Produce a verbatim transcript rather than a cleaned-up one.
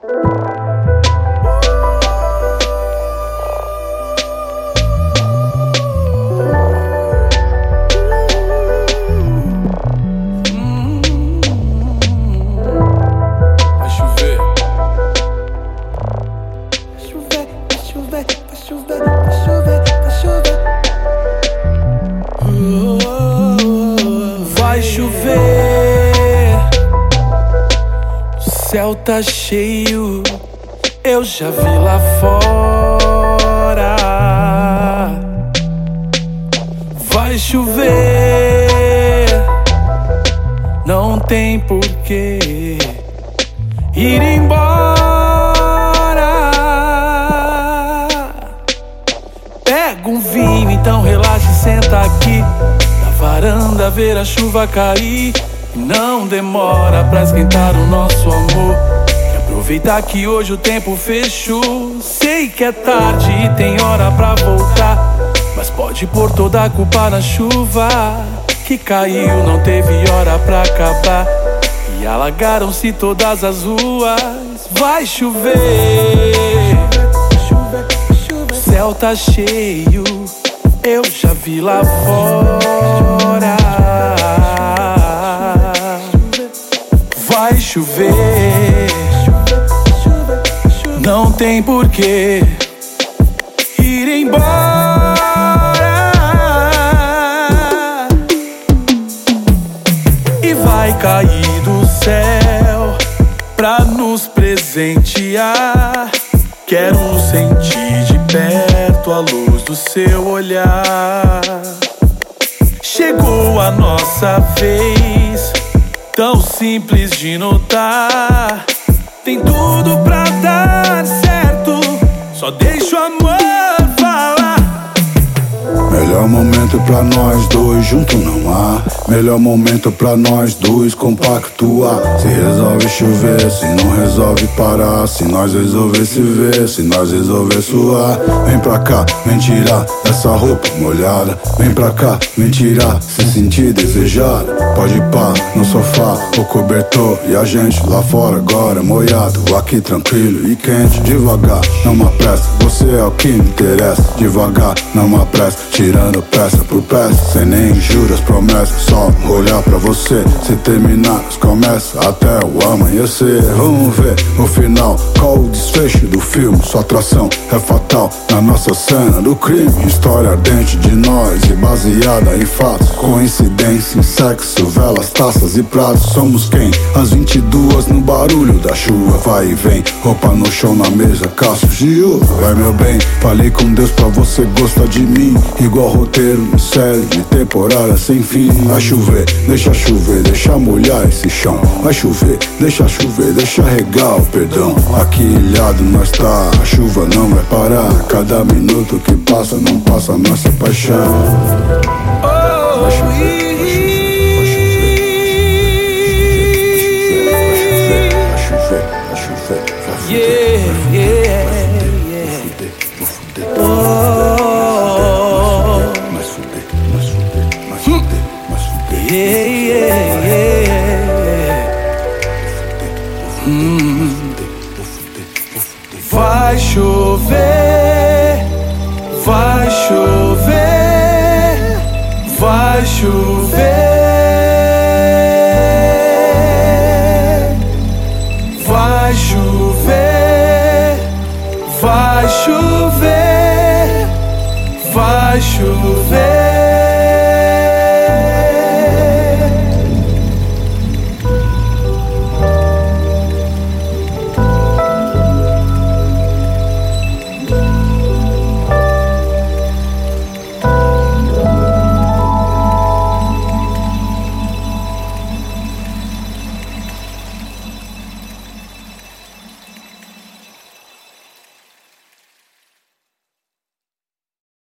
Vai chover, o céu tá cheio, eu já vi lá fora. Vai chover, não tem porquê ir embora. Pega um vinho, então relaxa e senta aqui na varanda, ver a chuva cair. E não demora pra esquentar o nosso amor. E aproveitar que hoje o tempo fechou. Sei que é tarde e tem hora pra voltar, mas pode pôr toda a culpa na chuva que caiu, não teve hora pra acabar. E alagaram-se todas as ruas. Vai chover, o céu tá cheio, eu já vi lá fora. Vai chover, não tem porquê ir embora. E vai cair do céu pra nos presentear. Quero sentir de perto a luz do seu olhar. Chegou a nossa vez, tão simples de notar. Tem tudo pra dar certo, só deixa o amor falar. Melhor momento pra nós dois, junto não há. Melhor momento pra nós dois compactuar. Se resolve chover, se não resolve parar. Se nós resolver se ver, se nós resolver suar. Vem pra cá, vem tirar essa roupa molhada. Vem pra cá, vem tirar, se sentir desejado. Pode pá, no sofá, o cobertor e a gente lá fora agora molhado. Aqui tranquilo e quente, devagar, não há pressa. Você é o que me interessa, devagar, não há pressa. Tirando peça por peça, sem nem juras, promessas. Só olhar pra você, se terminar, começa até o amanhecer. Vamos ver no final, qual o desfecho do filme. Sua atração é fatal na nossa cena do crime. História ardente de nós e baseada em fatos. Coincidência em sexo, velas, taças e pratos. Somos quem? Às vinte e duas no barulho da chuva. Vai e vem, roupa no chão na mesa, caços de uva. Vai meu bem, falei com Deus pra você gostar de mim. Igual roteiro, série de temporada sem fim. Vai chover, deixa chover, deixa molhar esse chão. Vai chover, deixa chover, deixa regar o perdão. Aqui ilhado nós tá, a chuva não vai parar. Cada minuto que passa não passa a nossa paixão. Vai chover, vai chover, vai chover, vai chover, vai chover, vai fuder, vai fuder, vai fuder, vai fuder. Yeah, yeah, yeah. Hum. Vai chover, vai chover, vai chover, vai chover, vai chover, vai chover.